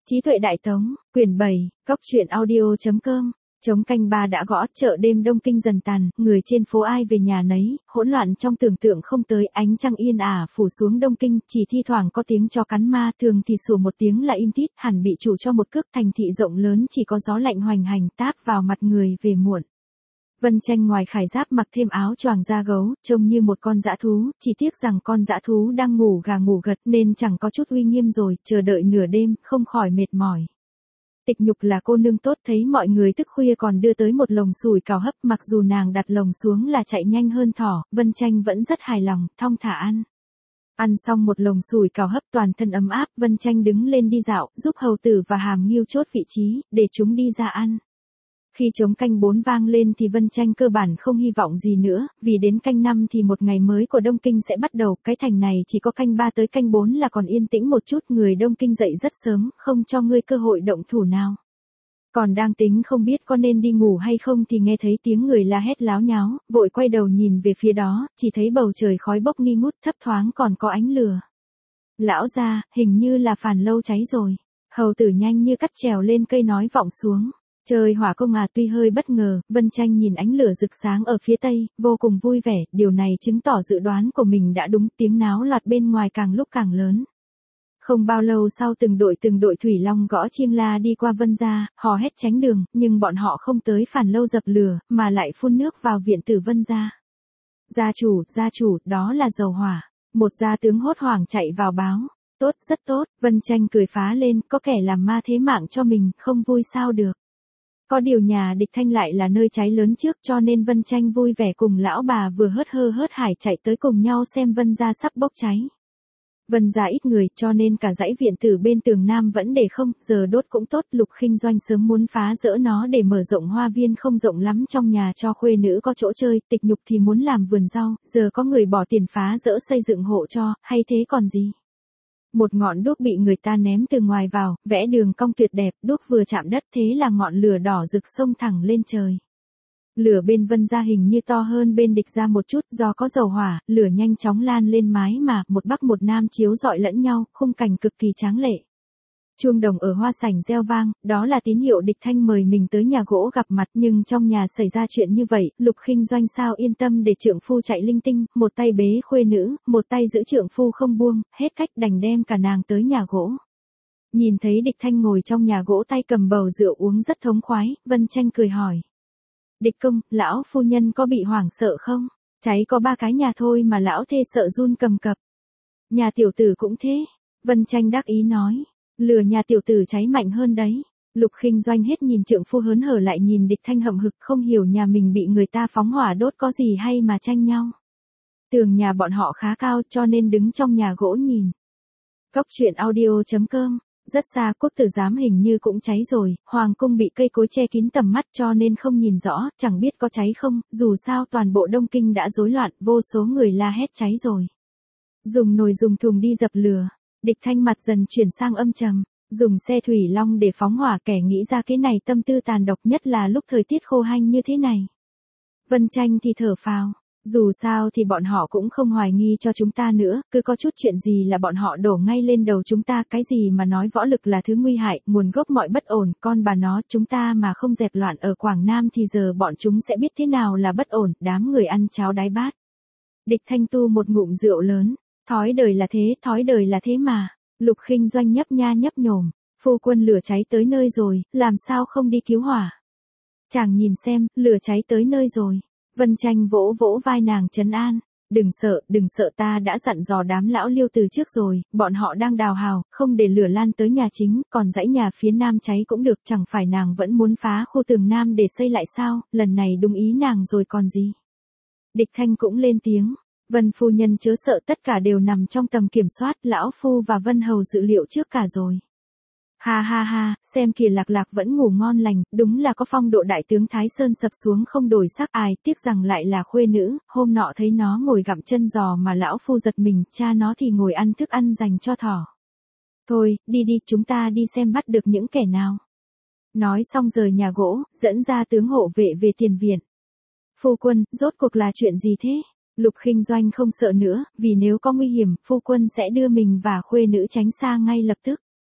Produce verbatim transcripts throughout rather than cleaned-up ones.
Trí tuệ đại tống, quyển bảy, góc truyện audio.com. Trống canh ba đã gõ, chợ đêm Đông Kinh dần tàn, người trên phố ai về nhà nấy, hỗn loạn trong tưởng tượng không tới, ánh trăng yên ả phủ xuống Đông Kinh, chỉ thi thoảng có tiếng chó cắn ma, thường thì sủa một tiếng là im tít, hẳn bị chủ cho một cước. Thành thị rộng lớn chỉ có gió lạnh hoành hành táp vào mặt người về muộn. Vân Tranh ngoài khải giáp mặc thêm áo choàng da gấu, trông như một con dã thú, chỉ tiếc rằng con dã thú đang ngủ gà ngủ gật nên chẳng có chút uy nghiêm rồi, chờ đợi nửa đêm, không khỏi mệt mỏi. Tịch Nhục là cô nương tốt, thấy mọi người thức khuya còn đưa tới một lồng sủi cảo hấp, mặc dù nàng đặt lồng xuống là chạy nhanh hơn thỏ, Vân Tranh vẫn rất hài lòng, thong thả ăn. Ăn xong một lồng sủi cảo hấp toàn thân ấm áp, Vân Tranh đứng lên đi dạo, giúp hầu tử và Hàm Nghiêu chốt vị trí, để chúng đi ra ăn. Khi trống canh bốn vang lên thì Vân Tranh cơ bản không hy vọng gì nữa, vì đến canh năm thì một ngày mới của Đông Kinh sẽ bắt đầu, cái thành này chỉ có canh ba tới canh bốn là còn yên tĩnh một chút, người Đông Kinh dậy rất sớm, không cho ngươi cơ hội động thủ nào. Còn đang tính không biết có nên đi ngủ hay không thì nghe thấy tiếng người la hét láo nháo, vội quay đầu nhìn về phía đó, chỉ thấy bầu trời khói bốc nghi ngút, thấp thoáng còn có ánh lửa. Lão gia, hình như là phản lâu cháy rồi. Hầu tử nhanh như cắt trèo lên cây nói vọng xuống. Trời hỏa công à, tuy hơi bất ngờ, Vân Tranh nhìn ánh lửa rực sáng ở phía tây, vô cùng vui vẻ, điều này chứng tỏ dự đoán của mình đã đúng, tiếng náo loạn bên ngoài càng lúc càng lớn. Không bao lâu sau từng đội từng đội thủy long gõ chiêng la đi qua Vân gia, hò hét tránh đường, nhưng bọn họ không tới phản lâu dập lửa, mà lại phun nước vào viện tử Vân gia. Gia chủ, gia chủ, đó là dầu hỏa. Một gia tướng hốt hoảng chạy vào báo. Tốt, rất tốt, Vân Tranh cười phá lên, có kẻ làm ma thế mạng cho mình, không vui sao được. Có điều nhà địch Thanh lại là nơi cháy lớn trước, cho nên Vân Tranh vui vẻ cùng lão bà vừa hớt hơ hớt hải chạy tới cùng nhau xem Vân gia sắp bốc cháy. Vân gia ít người, cho nên cả dãy viện tử bên tường nam vẫn để không, giờ đốt cũng tốt, Lục Khinh Doanh sớm muốn phá rỡ nó để mở rộng hoa viên không rộng lắm trong nhà cho khuê nữ có chỗ chơi, Tịch Nhục thì muốn làm vườn rau, giờ có người bỏ tiền phá rỡ xây dựng hộ cho, hay thế còn gì. Một ngọn đuốc bị người ta ném từ ngoài vào, vẽ đường cong tuyệt đẹp, đuốc vừa chạm đất thế là ngọn lửa đỏ rực xông thẳng lên trời. Lửa bên Vân gia hình như to hơn bên địch gia một chút, do có dầu hỏa, lửa nhanh chóng lan lên mái mà, một bắc một nam chiếu rọi lẫn nhau, khung cảnh cực kỳ tráng lệ. Chuông đồng ở hoa sảnh reo vang, đó là tín hiệu địch Thanh mời mình tới nhà gỗ gặp mặt, nhưng trong nhà xảy ra chuyện như vậy, Lục Khinh Doanh sao yên tâm để trượng phu chạy linh tinh, một tay bế khuê nữ, một tay giữ trượng phu không buông, hết cách đành đem cả nàng tới nhà gỗ. Nhìn thấy địch Thanh ngồi trong nhà gỗ tay cầm bầu rượu uống rất thống khoái, Vân Tranh cười hỏi. Địch công, lão phu nhân có bị hoảng sợ không? Cháy có ba cái nhà thôi mà lão thê sợ run cầm cập. Nhà tiểu tử cũng thế. Vân Tranh đắc ý nói. Lửa nhà tiểu tử cháy mạnh hơn đấy. Lục Khinh Doanh hết nhìn trượng phu hớn hở lại nhìn địch Thanh hậm hực, không hiểu nhà mình bị người ta phóng hỏa đốt có gì hay mà tranh nhau. Tường nhà bọn họ khá cao cho nên đứng trong nhà gỗ nhìn. Góc truyện audio.com. Rất xa quốc tử giám hình như cũng cháy rồi, hoàng cung bị cây cối che kín tầm mắt cho nên không nhìn rõ, chẳng biết có cháy không, dù sao toàn bộ Đông Kinh đã rối loạn, vô số người la hét cháy rồi. Dùng nồi dùng thùng đi dập lửa, địch Thanh mặt dần chuyển sang âm trầm, dùng xe thủy long để phóng hỏa, kẻ nghĩ ra cái này tâm tư tàn độc, nhất là lúc thời tiết khô hanh như thế này. Vân Tranh thì thở phào. Dù sao thì bọn họ cũng không hoài nghi cho chúng ta nữa, cứ có chút chuyện gì là bọn họ đổ ngay lên đầu chúng ta, cái gì mà nói võ lực là thứ nguy hại, nguồn gốc mọi bất ổn, con bà nó, chúng ta mà không dẹp loạn ở Quảng Nam thì giờ bọn chúng sẽ biết thế nào là bất ổn, đám người ăn cháo đái bát. Địch Thanh tu một ngụm rượu lớn, thói đời là thế, thói đời là thế mà. Lục Khinh Doanh nhấp nha nhấp nhổm, phu quân lửa cháy tới nơi rồi, làm sao không đi cứu hỏa. Chàng nhìn xem, lửa cháy tới nơi rồi. Vân Tranh vỗ vỗ vai nàng trấn an, đừng sợ, đừng sợ, ta đã dặn dò đám lão Liêu từ trước rồi, bọn họ đang đào hào, không để lửa lan tới nhà chính, còn dãy nhà phía nam cháy cũng được, chẳng phải nàng vẫn muốn phá khu tường nam để xây lại sao, lần này đúng ý nàng rồi còn gì. Địch Thanh cũng lên tiếng, Vân phu nhân chớ sợ, tất cả đều nằm trong tầm kiểm soát, lão phu và Vân hầu dự liệu trước cả rồi. Ha ha ha, xem kìa Lạc Lạc vẫn ngủ ngon lành, đúng là có phong độ đại tướng Thái Sơn sập xuống không đổi sắc, ai tiếc rằng lại là khuê nữ, hôm nọ thấy nó ngồi gặm chân giò mà lão phu giật mình, cha nó thì ngồi ăn thức ăn dành cho thỏ. Thôi, đi đi, chúng ta đi xem bắt được những kẻ nào. Nói xong rời nhà gỗ, dẫn ra tướng hộ vệ về tiền viện. Phu quân, rốt cuộc là chuyện gì thế? Lục Khinh Doanh không sợ nữa, vì nếu có nguy hiểm, phu quân sẽ đưa mình và khuê nữ tránh xa ngay lập tức.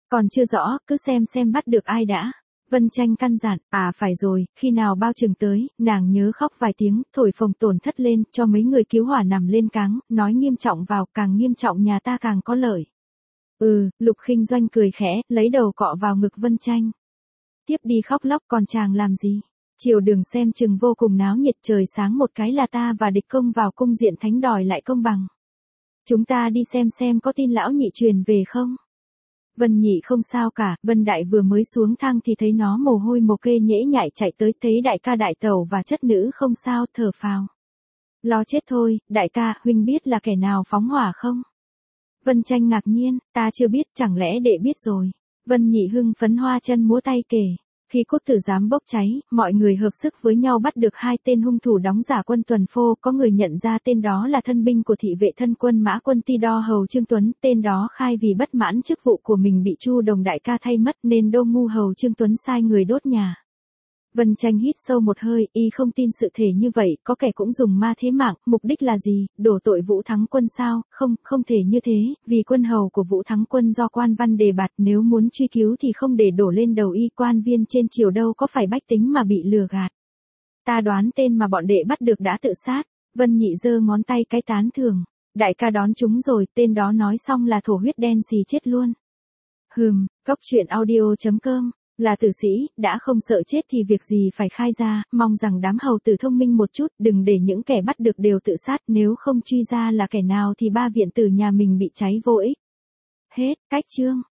Còn chưa rõ, cứ xem xem bắt được ai đã. Vân Tranh căn dặn, à phải rồi, khi nào bao chừng tới, nàng nhớ khóc vài tiếng, thổi phồng tổn thất lên, cho mấy người cứu hỏa nằm lên cáng, nói nghiêm trọng vào, càng nghiêm trọng nhà ta càng có lợi. Ừ, Lục Khinh Doanh cười khẽ, lấy đầu cọ vào ngực Vân Tranh. Tiếp đi khóc lóc còn chàng làm gì? Chiều đường xem chừng vô cùng náo nhiệt, trời sáng một cái là ta và địch công vào cung diện thánh đòi lại công bằng. Chúng ta đi xem xem có tin lão nhị truyền về không? Vân Nhị không sao cả, Vân Đại vừa mới xuống thang thì thấy nó mồ hôi mồ kê nhễ nhại chạy tới, thấy đại ca đại tẩu và chất nữ không sao, thở phào. Lo chết thôi, đại ca, huynh biết là kẻ nào phóng hỏa không? Vân Tranh ngạc nhiên, ta chưa biết, chẳng lẽ đệ biết rồi. Vân Nhị hưng phấn hoa chân múa tay kể. Khi cốt tử giám bốc cháy, mọi người hợp sức với nhau bắt được hai tên hung thủ đóng giả quân tuần phô, có người nhận ra tên đó là thân binh của thị vệ thân quân Mã Quân Ti Đo Hầu Trương Tuấn, tên đó khai vì bất mãn chức vụ của mình bị Chu Đồng đại ca thay mất nên Đô Ngu Hầu Trương Tuấn sai người đốt nhà. Vân Tranh hít sâu một hơi, y không tin sự thể như vậy, có kẻ cũng dùng ma thế mạng, mục đích là gì, đổ tội Vũ Thắng Quân sao, không, không thể như thế, vì quân hầu của Vũ Thắng Quân do quan văn đề bạt, nếu muốn truy cứu thì không để đổ lên đầu y, quan viên trên triều đâu có phải bách tính mà bị lừa gạt. Ta đoán tên mà bọn đệ bắt được đã tự sát. Vân Nhị giơ ngón tay cái tán thường. Đại ca đón chúng rồi, tên đó nói xong là thổ huyết đen xì chết luôn. Hừm, góc truyện audio chấm com. Là tử sĩ, đã không sợ chết thì việc gì phải khai ra, mong rằng đám hầu tử thông minh một chút, đừng để những kẻ bắt được đều tự sát, nếu không truy ra là kẻ nào thì ba viện tử nhà mình bị cháy vô ích. Hết, cách chương.